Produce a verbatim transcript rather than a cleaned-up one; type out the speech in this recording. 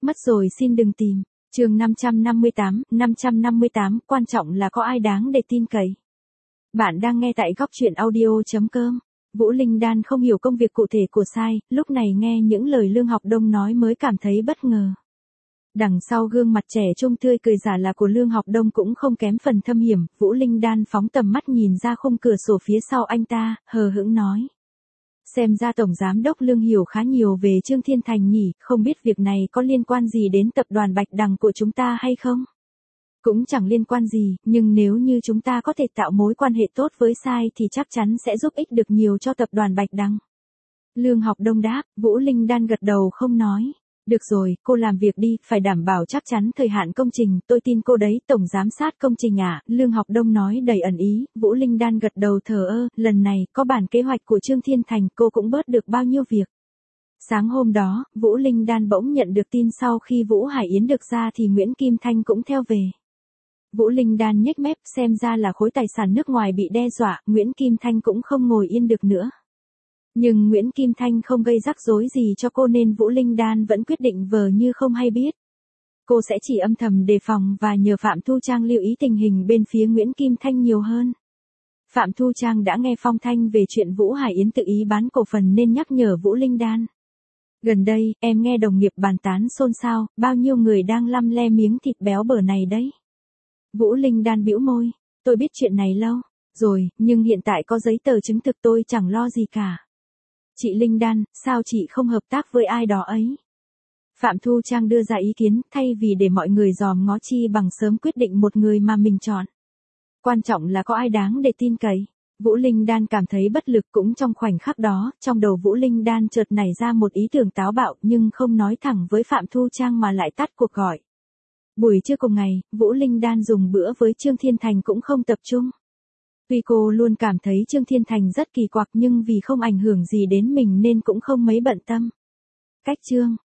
Mất rồi xin đừng tìm. Chương năm trăm năm mươi tám, năm trăm năm mươi tám, quan trọng là có ai đáng để tin cậy. Bạn đang nghe tại góc truyện audio chấm com. Vũ Linh Đan không hiểu công việc cụ thể của Sai, lúc này nghe những lời Lương Học Đông nói mới cảm thấy bất ngờ. Đằng sau gương mặt trẻ trung tươi cười giả là của Lương Học Đông cũng không kém phần thâm hiểm, Vũ Linh Đan phóng tầm mắt nhìn ra khung cửa sổ phía sau anh ta, hờ hững nói. Xem ra Tổng Giám đốc Lương hiểu khá nhiều về Trương Thiên Thành nhỉ, không biết việc này có liên quan gì đến tập đoàn Bạch Đằng của chúng ta hay không? Cũng chẳng liên quan gì, nhưng nếu như chúng ta có thể tạo mối quan hệ tốt với Sai thì chắc chắn sẽ giúp ích được nhiều cho tập đoàn Bạch Đằng. Lương Học Đông đáp, Vũ Linh Đan gật đầu không nói. Được rồi, cô làm việc đi, phải đảm bảo chắc chắn thời hạn công trình, tôi tin cô đấy, Tổng Giám sát công trình ạ, Lương Học Đông nói đầy ẩn ý, Vũ Linh Đan gật đầu thờ ơ, lần này, có bản kế hoạch của Trương Thiên Thành, cô cũng bớt được bao nhiêu việc. Sáng hôm đó, Vũ Linh Đan bỗng nhận được tin sau khi Vũ Hải Yến được ra thì Nguyễn Kim Thanh cũng theo về. Vũ Linh Đan nhếch mép, xem ra là khối tài sản nước ngoài bị đe dọa, Nguyễn Kim Thanh cũng không ngồi yên được nữa. Nhưng Nguyễn Kim Thanh không gây rắc rối gì cho cô nên Vũ Linh Đan vẫn quyết định vờ như không hay biết. Cô sẽ chỉ âm thầm đề phòng và nhờ Phạm Thu Trang lưu ý tình hình bên phía Nguyễn Kim Thanh nhiều hơn. Phạm Thu Trang đã nghe phong thanh về chuyện Vũ Hải Yến tự ý bán cổ phần nên nhắc nhở Vũ Linh Đan. Gần đây, em nghe đồng nghiệp bàn tán xôn xao, bao nhiêu người đang lăm le miếng thịt béo bở này đấy. Vũ Linh Đan bĩu môi, tôi biết chuyện này lâu rồi, nhưng hiện tại có giấy tờ chứng thực tôi chẳng lo gì cả. Chị Linh Đan, sao chị không hợp tác với ai đó ấy? Phạm Thu Trang đưa ra ý kiến, thay vì để mọi người dòm ngó chi bằng sớm quyết định một người mà mình chọn. Quan trọng là có ai đáng để tin cậy. Vũ Linh Đan cảm thấy bất lực cũng trong khoảnh khắc đó, trong đầu Vũ Linh Đan chợt nảy ra một ý tưởng táo bạo nhưng không nói thẳng với Phạm Thu Trang mà lại tắt cuộc gọi. Buổi trưa cùng ngày, Vũ Linh Đan dùng bữa với Trương Thiên Thành cũng không tập trung. Tuy cô luôn cảm thấy Trương Thiên Thành rất kỳ quặc nhưng vì không ảnh hưởng gì đến mình nên cũng không mấy bận tâm. Cách Trương